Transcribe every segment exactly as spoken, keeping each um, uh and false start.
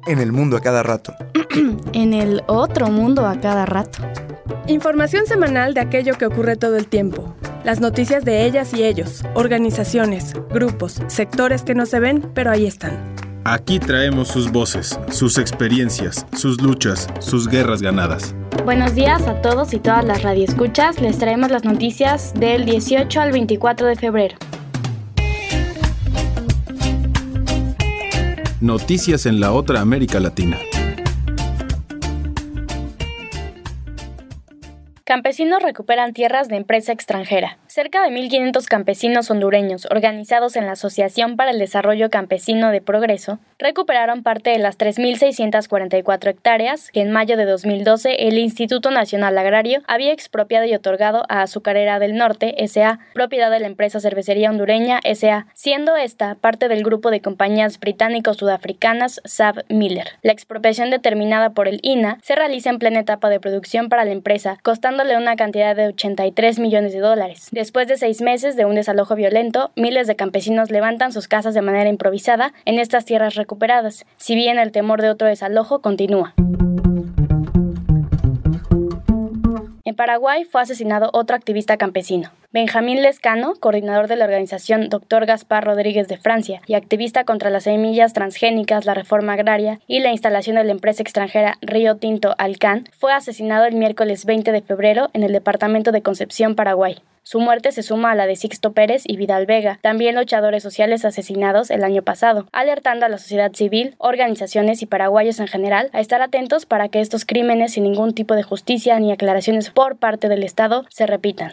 En el mundo a cada rato. En el otro mundo a cada rato. Información semanal de aquello que ocurre todo el tiempo. Las noticias de ellas y ellos, organizaciones, grupos, sectores que no se ven, pero ahí están. Aquí traemos sus voces, sus experiencias, sus luchas, sus guerras ganadas. Buenos días a todos y todas las radioescuchas. Les traemos las noticias del dieciocho al veinticuatro de febrero. Noticias en la otra América Latina. Campesinos recuperan tierras de empresa extranjera. Cerca de mil quinientos campesinos hondureños, organizados en la Asociación para el Desarrollo Campesino de Progreso, recuperaron parte de las tres mil seiscientas cuarenta y cuatro hectáreas que en mayo de dos mil doce el Instituto Nacional Agrario había expropiado y otorgado a Azucarera del Norte, S A, propiedad de la empresa Cervecería Hondureña, S A, siendo esta parte del grupo de compañías británico-sudafricanas SABMiller. La expropiación determinada por el I N A se realiza en plena etapa de producción para la empresa, costando una cantidad de ochenta y tres millones de dólares. Después de seis meses de un desalojo violento, miles de campesinos levantan sus casas de manera improvisada en estas tierras recuperadas, si bien el temor de otro desalojo continúa. En Paraguay fue asesinado otro activista campesino. Benjamín Lescano, coordinador de la organización Doctor Gaspar Rodríguez de Francia y activista contra las semillas transgénicas, la reforma agraria y la instalación de la empresa extranjera Río Tinto Alcan, fue asesinado el miércoles veinte de febrero en el departamento de Concepción, Paraguay. Su muerte se suma a la de Sixto Pérez y Vidal Vega, también luchadores sociales asesinados el año pasado, alertando a la sociedad civil, organizaciones y paraguayos en general a estar atentos para que estos crímenes sin ningún tipo de justicia ni aclaraciones por parte del Estado se repitan.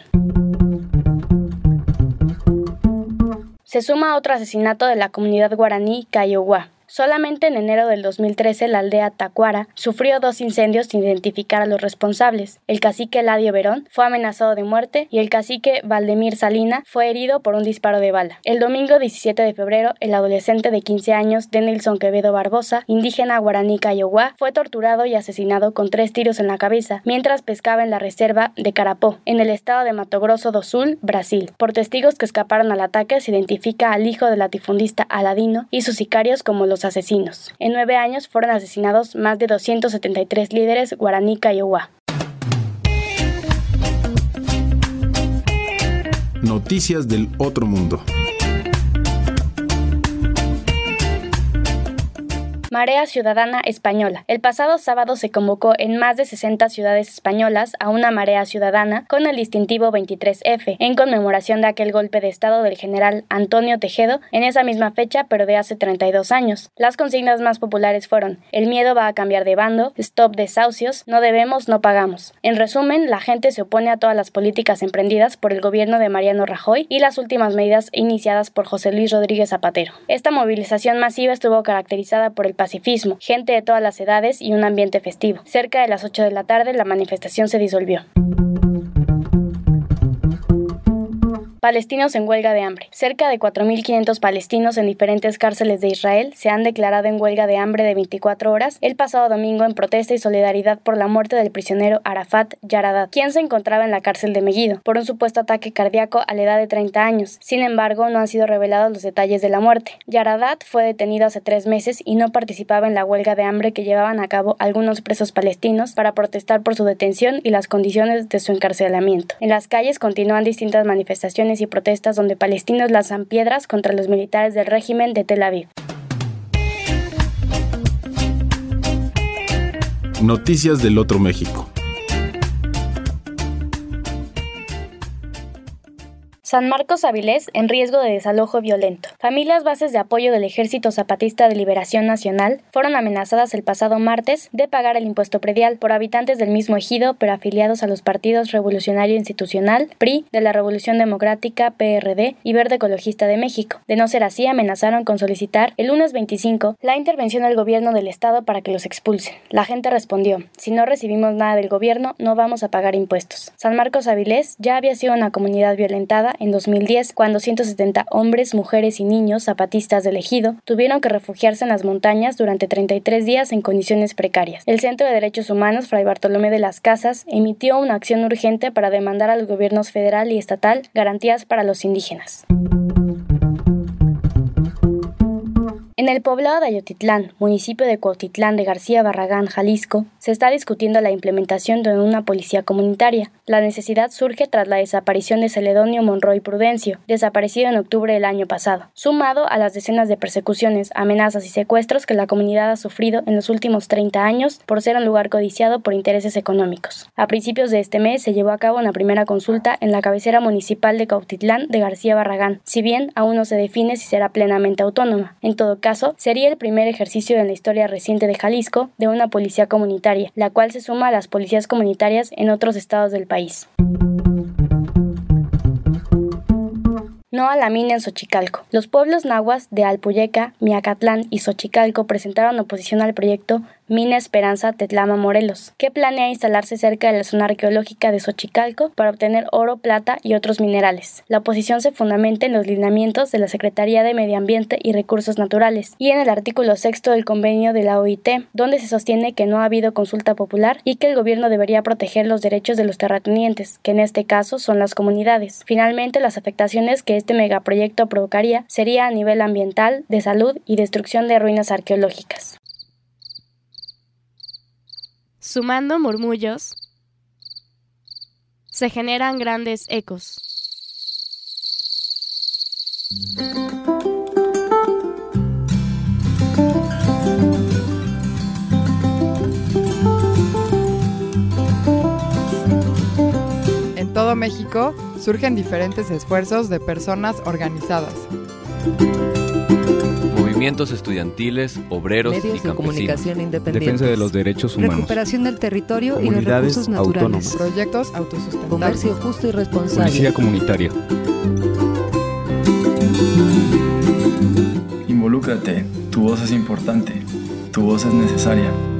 Se suma a otro asesinato de la comunidad guaraní Kaiowá. Solamente en enero del dos mil trece la aldea Tacuara sufrió dos incendios sin identificar a los responsables. El cacique Eladio Verón fue amenazado de muerte y el cacique Valdemir Salina fue herido por un disparo de bala. El domingo diecisiete de febrero, el adolescente de quince años Denilson Quevedo Barbosa, indígena guaraní Kaiowá, fue torturado y asesinado con tres tiros en la cabeza mientras pescaba en la reserva de Carapó, en el estado de Mato Grosso do Sul, Brasil. Por testigos que escaparon al ataque se identifica al hijo del latifundista Aladino y sus sicarios como los asesinos. En nueve años fueron asesinados más de doscientos setenta y tres líderes guaraní Kaiowá. Noticias del otro mundo. Marea Ciudadana Española. El pasado sábado se convocó en más de sesenta ciudades españolas a una marea ciudadana con el distintivo veintitrés efe, en conmemoración de aquel golpe de estado del general Antonio Tejedo en esa misma fecha, pero de hace treinta y dos años. Las consignas más populares fueron: el miedo va a cambiar de bando, stop desahucios, no debemos, no pagamos. En resumen, la gente se opone a todas las políticas emprendidas por el gobierno de Mariano Rajoy y las últimas medidas iniciadas por José Luis Rodríguez Zapatero. Esta movilización masiva estuvo caracterizada por el pacifismo, gente de todas las edades y un ambiente festivo. Cerca de las ocho de la tarde, la manifestación se disolvió. Palestinos en huelga de hambre. Cerca de cuatro mil quinientos palestinos en diferentes cárceles de Israel se han declarado en huelga de hambre de veinticuatro horas el pasado domingo en protesta y solidaridad por la muerte del prisionero Arafat Yaradat, quien se encontraba en la cárcel de Meguido por un supuesto ataque cardíaco a la edad de treinta años. Sin embargo, no han sido revelados los detalles de la muerte. Yaradat fue detenido hace tres meses y no participaba en la huelga de hambre que llevaban a cabo algunos presos palestinos para protestar por su detención y las condiciones de su encarcelamiento. En las calles continúan distintas manifestaciones y protestas donde palestinos lanzan piedras contra los militares del régimen de Tel Aviv. Noticias del otro México. San Marcos Avilés en riesgo de desalojo violento. Familias bases de apoyo del Ejército Zapatista de Liberación Nacional fueron amenazadas el pasado martes de pagar el impuesto predial por habitantes del mismo ejido, pero afiliados a los partidos Revolucionario Institucional, P R I, de la Revolución Democrática, P R D y Verde Ecologista de México. De no ser así, amenazaron con solicitar el lunes veinticinco la intervención del gobierno del estado para que los expulsen. La gente respondió: si no recibimos nada del gobierno, no vamos a pagar impuestos. San Marcos Avilés ya había sido una comunidad violentada en dos mil diez, cuando ciento setenta hombres, mujeres y niños zapatistas del ejido tuvieron que refugiarse en las montañas durante treinta y tres días en condiciones precarias. El Centro de Derechos Humanos Fray Bartolomé de las Casas emitió una acción urgente para demandar a los gobiernos federal y estatal garantías para los indígenas. En el poblado de Ayotitlán, municipio de Cuautitlán de García Barragán, Jalisco, se está discutiendo la implementación de una policía comunitaria. La necesidad surge tras la desaparición de Celedonio Monroy Prudencio, desaparecido en octubre del año pasado, sumado a las decenas de persecuciones, amenazas y secuestros que la comunidad ha sufrido en los últimos treinta años por ser un lugar codiciado por intereses económicos. A principios de este mes se llevó a cabo una primera consulta en la cabecera municipal de Cuautitlán de García Barragán, si bien aún no se define si será plenamente autónoma. En todo caso, sería el primer ejercicio en la historia reciente de Jalisco de una policía comunitaria, la cual se suma a las policías comunitarias en otros estados del país. No a la mina en Xochicalco. Los pueblos nahuas de Alpuyeca, Miacatlán y Xochicalco presentaron oposición al proyecto Mina Esperanza Tetlama Morelos, que planea instalarse cerca de la zona arqueológica de Xochicalco para obtener oro, plata y otros minerales. La oposición se fundamenta en los lineamientos de la Secretaría de Medio Ambiente y Recursos Naturales y en el artículo sexto del convenio de la O I T, donde se sostiene que no ha habido consulta popular y que el gobierno debería proteger los derechos de los terratenientes, que en este caso son las comunidades. Finalmente, las afectaciones que este megaproyecto provocaría sería a nivel ambiental, de salud y destrucción de ruinas arqueológicas. Sumando murmullos, se generan grandes ecos. En todo México surgen diferentes esfuerzos de personas organizadas. Movimientos estudiantiles, obreros medios y de campesinos. comunicación independientes. Defensa de los derechos humanos. Recuperación del territorio y los Comunidades recursos naturales. autónomas. Proyectos autosustentables. Comercio justo y responsable. Policía comunitaria. Involúcrate, tu voz es importante, tu voz es necesaria.